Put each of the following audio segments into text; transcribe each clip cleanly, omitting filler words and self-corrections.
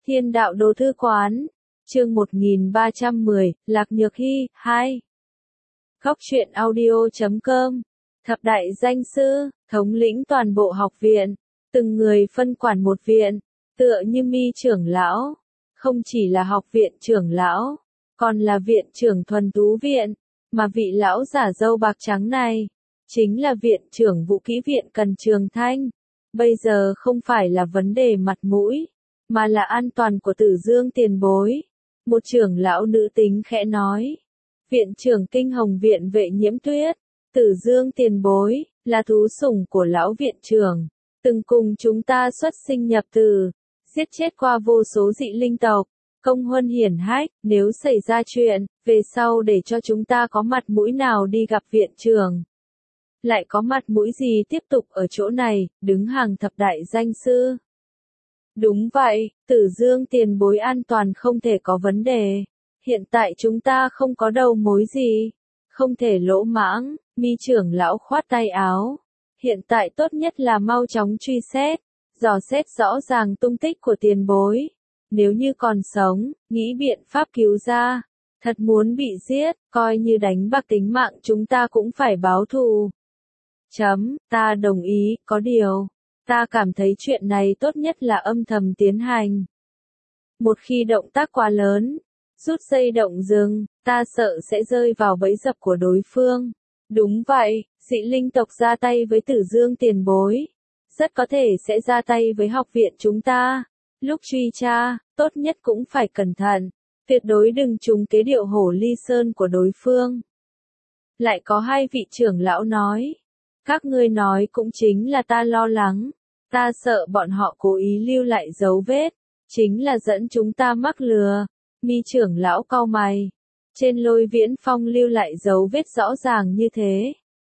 Thiên đạo đồ thư quán, chương 1310, Lạc Nhược Hy, 2. Góc truyện audio.com, thập đại danh sư, thống lĩnh toàn bộ học viện, từng người phân quản một viện, tựa như Mi trưởng lão, không chỉ là học viện trưởng lão, còn là viện trưởng thuần tú viện, mà vị lão giả râu bạc trắng này, chính là viện trưởng Vũ Kỹ viện Cần Trường Thanh. Bây giờ không phải là vấn đề mặt mũi, mà là an toàn của Tử Dương tiền bối. Một trưởng lão nữ tính khẽ nói. Viện trưởng Kinh Hồng viện Vệ Nhiễm Tuyết, Tử Dương tiền bối, là thú sủng của lão viện trưởng, từng cùng chúng ta xuất sinh nhập tử, giết chết qua vô số dị linh tộc, công huân hiển hách, nếu xảy ra chuyện, về sau để cho chúng ta có mặt mũi nào đi gặp viện trưởng. Lại có mặt mũi gì tiếp tục ở chỗ này, đứng hàng thập đại danh sư. Đúng vậy, Tử Dương tiền bối an toàn không thể có vấn đề. Hiện tại chúng ta không có đầu mối gì, không thể lỗ mãng. Mi trưởng lão khoát tay áo. Hiện tại tốt nhất là mau chóng truy xét, dò xét rõ ràng tung tích của tiền bối. Nếu như còn sống, nghĩ biện pháp cứu ra. Thật muốn bị giết, coi như đánh bạc tính mạng chúng ta cũng phải báo thù. Ta đồng ý, có điều, ta cảm thấy chuyện này tốt nhất là âm thầm tiến hành. Một khi động tác quá lớn, rút dây động rừng, ta sợ sẽ rơi vào bẫy dập của đối phương. Đúng vậy, dị linh tộc ra tay với Tử Dương tiền bối, rất có thể sẽ ra tay với học viện chúng ta. Lúc truy tra, tốt nhất cũng phải cẩn thận, tuyệt đối đừng trúng kế điệu hổ ly sơn của đối phương. Lại có hai vị trưởng lão nói. Các ngươi nói cũng chính là ta lo lắng, ta sợ bọn họ cố ý lưu lại dấu vết, chính là dẫn chúng ta mắc lừa. Mi trưởng lão cau mày, trên Lôi Viễn Phong lưu lại dấu vết rõ ràng như thế.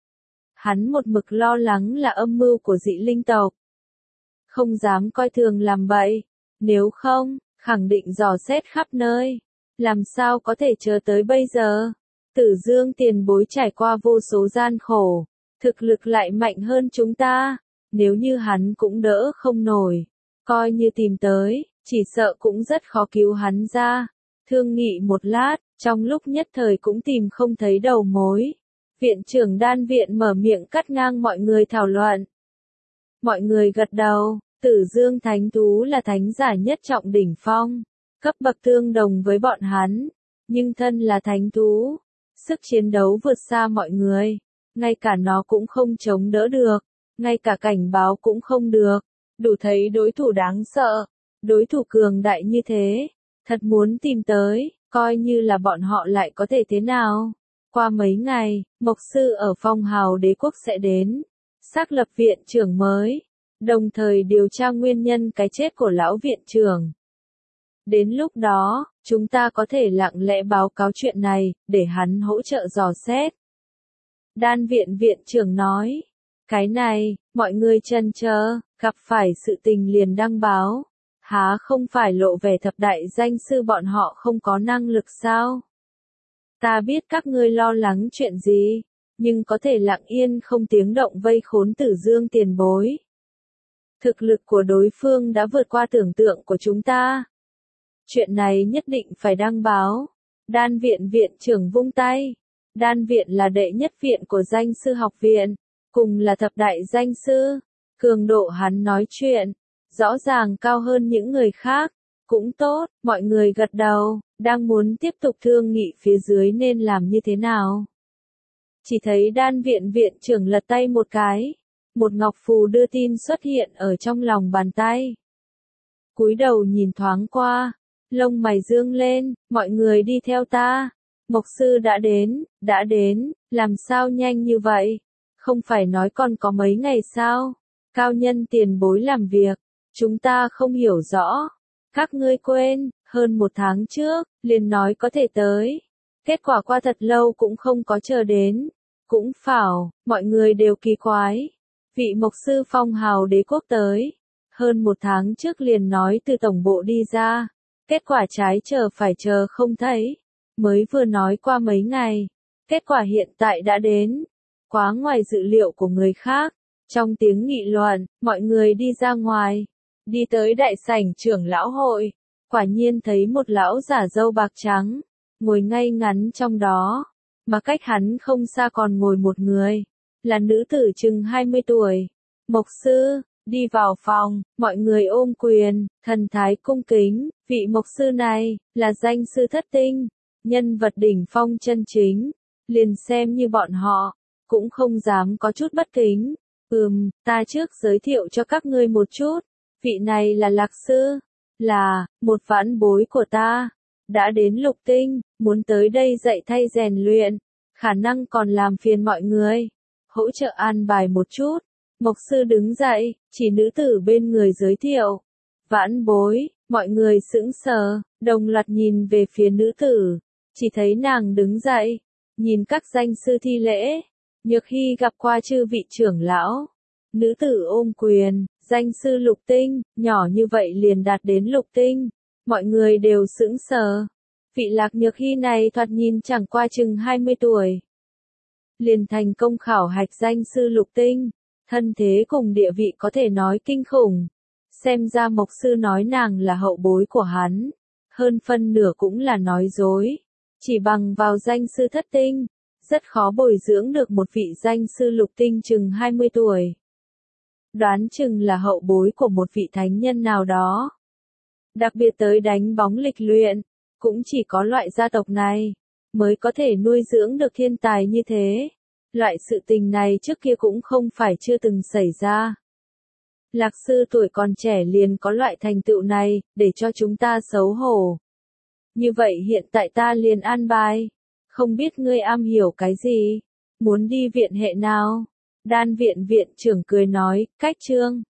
Hắn một mực lo lắng là âm mưu của dị linh tộc. Không dám coi thường làm bậy, nếu không, khẳng định dò xét khắp nơi. Làm sao có thể chờ tới bây giờ? Tử Dương tiền bối trải qua vô số gian khổ. Thực lực lại mạnh hơn chúng ta, nếu như hắn cũng đỡ không nổi, coi như tìm tới, chỉ sợ cũng rất khó cứu hắn ra. Thương nghị một lát, trong lúc nhất thời cũng tìm không thấy đầu mối. Viện trưởng Đan viện mở miệng cắt ngang mọi người thảo luận. Mọi người gật đầu, Tử Dương thánh thú là thánh giả nhất trọng đỉnh phong, cấp bậc tương đồng với bọn hắn, nhưng thân là thánh thú, sức chiến đấu vượt xa mọi người. Ngay cả nó cũng không chống đỡ được, ngay cả cảnh báo cũng không được, đủ thấy đối thủ đáng sợ, đối thủ cường đại như thế, thật muốn tìm tới, coi như là bọn họ lại có thể thế nào. Qua mấy ngày, Mộc Sư ở Phong Hào Đế Quốc sẽ đến, xác lập viện trưởng mới, đồng thời điều tra nguyên nhân cái chết của lão viện trưởng. Đến lúc đó, chúng ta có thể lặng lẽ báo cáo chuyện này, để hắn hỗ trợ dò xét. Đan viện viện trưởng nói, cái này, mọi người chần chờ, gặp phải sự tình liền đăng báo, há không phải lộ vẻ thập đại danh sư bọn họ không có năng lực sao? Ta biết các ngươi lo lắng chuyện gì, nhưng có thể lặng yên không tiếng động vây khốn Tử Dương tiền bối. Thực lực của đối phương đã vượt qua tưởng tượng của chúng ta. Chuyện này nhất định phải đăng báo. Đan viện viện trưởng vung tay. Đan viện là đệ nhất viện của danh sư học viện, cùng là thập đại danh sư, cường độ hắn nói chuyện, rõ ràng cao hơn những người khác, cũng tốt, mọi người gật đầu, đang muốn tiếp tục thương nghị phía dưới nên làm như thế nào. Chỉ thấy Đan viện viện trưởng lật tay một cái, một ngọc phù đưa tin xuất hiện ở trong lòng bàn tay. Cúi đầu nhìn thoáng qua, lông mày dương lên, mọi người đi theo ta. Mộc Sư đã đến, làm sao nhanh như vậy? Không phải nói còn có mấy ngày sao? Cao nhân tiền bối làm việc, chúng ta không hiểu rõ. Các ngươi quên, hơn 1 tháng trước, liền nói có thể tới. Kết quả qua thật lâu cũng không có chờ đến. Cũng phảo, mọi người đều kỳ quái. Vị Mộc Sư Phong Hào Đế Quốc tới. Hơn 1 tháng trước liền nói từ tổng bộ đi ra. Kết quả trái chờ phải chờ không thấy. Mới vừa nói qua mấy ngày, kết quả hiện tại đã đến, quá ngoài dự liệu của người khác. Trong tiếng nghị luận, mọi người đi ra ngoài, đi tới đại sảnh trưởng lão hội, quả nhiên thấy một lão giả râu bạc trắng, ngồi ngay ngắn trong đó, mà cách hắn không xa còn ngồi một người, là nữ tử chừng 20 tuổi. Mộc sư, đi vào phòng, mọi người ôm quyền, thần thái cung kính, vị mộc sư này, là danh sư thất tinh, nhân vật đỉnh phong chân chính, liền xem như bọn họ, cũng không dám có chút bất kính. Ta trước giới thiệu cho các ngươi một chút, vị này là Lạc sư, là một vãn bối của ta, đã đến lục tinh, muốn tới đây dạy thay rèn luyện, khả năng còn làm phiền mọi người, hỗ trợ an bài một chút. Mộc sư đứng dậy, chỉ nữ tử bên người giới thiệu. Vãn bối, mọi người sững sờ, đồng loạt nhìn về phía nữ tử, chỉ thấy nàng đứng dậy, nhìn các danh sư thi lễ. Nhược Hy gặp qua chư vị trưởng lão. Nữ tử ôm quyền, danh sư lục tinh, nhỏ như vậy liền đạt đến lục tinh. Mọi người đều sững sờ. Vị Lạc Nhược Hy này thoạt nhìn chẳng qua chừng 20 tuổi. Liền thành công khảo hạch danh sư lục tinh. Thân thế cùng địa vị có thể nói kinh khủng. Xem ra mộc sư nói nàng là hậu bối của hắn. Hơn phân nửa cũng là nói dối. Chỉ bằng vào danh sư thất tinh, rất khó bồi dưỡng được một vị danh sư lục tinh chừng 20 tuổi. Đoán chừng là hậu bối của một vị thánh nhân nào đó. Đặc biệt tới đánh bóng lịch luyện, cũng chỉ có loại gia tộc này, mới có thể nuôi dưỡng được thiên tài như thế. Loại sự tình này trước kia cũng không phải chưa từng xảy ra. Lạc sư tuổi còn trẻ liền có loại thành tựu này, để cho chúng ta xấu hổ. Như vậy hiện tại ta liền an bài. Không biết ngươi am hiểu cái gì? Muốn đi viện hệ nào? Đan viện viện trưởng cười nói, cách chương.